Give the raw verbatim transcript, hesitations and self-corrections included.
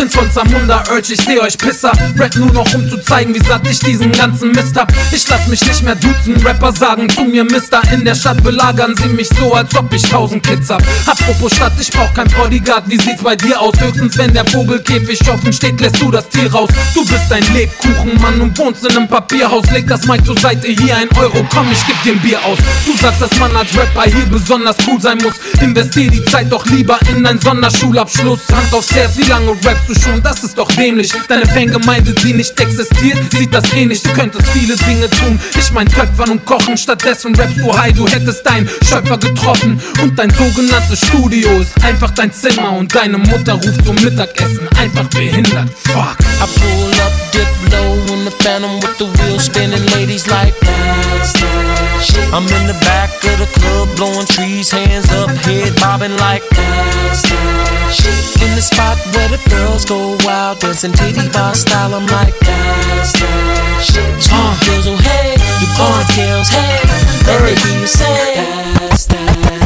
Prinz von Zamunda, Urge, ich seh euch Pisser. Rap nur noch um zu zeigen, wie satt ich diesen ganzen Mist hab. Ich lass mich nicht mehr duzen, Rapper sagen zu mir Mister. In der Stadt belagern sie mich so, als ob ich tausend Kids hab. Apropos Stadt, ich brauch kein Bodyguard, wie sieht's bei dir aus? Höchstens wenn der Vogelkäfig offen steht, lässt du das Tier raus. Du bist ein Lebkuchenmann und wohnst in einem Papierhaus. Leg das Mic zur Seite, hier ein Euro, komm, ich geb dir ein Bier aus. Du sagst, dass man als Rapper hier besonders cool sein muss. Investier die Zeit doch lieber in einen Sonderschulabschluss. Hand aufs Herz, wie lange rappst du schon? Das ist doch dämlich. Deine Fangemeinde, die nicht existiert, sieht das ähnlich. Du könntest viele Dinge tun, ich mein Töpfern und Kochen. Stattdessen rappst du high, du hättest deinen Schöpfer getroffen. Und dein sogenanntes Studio ist einfach dein Zimmer. Und deine Mutter ruft zum Mittagessen, einfach behindert, fuck. I pull up, dip low in the Phantom with the wheels spinning, ladies like dance, dance, shit. I'm in the back of the club blowing trees, hands up, head bobbing like dance, dance, shit. In the spot where the girls go wild, dancing titty bar style, I'm like dance, dance, shit. Sweet girls, oh hey, you born girls, hey, let me hear you say.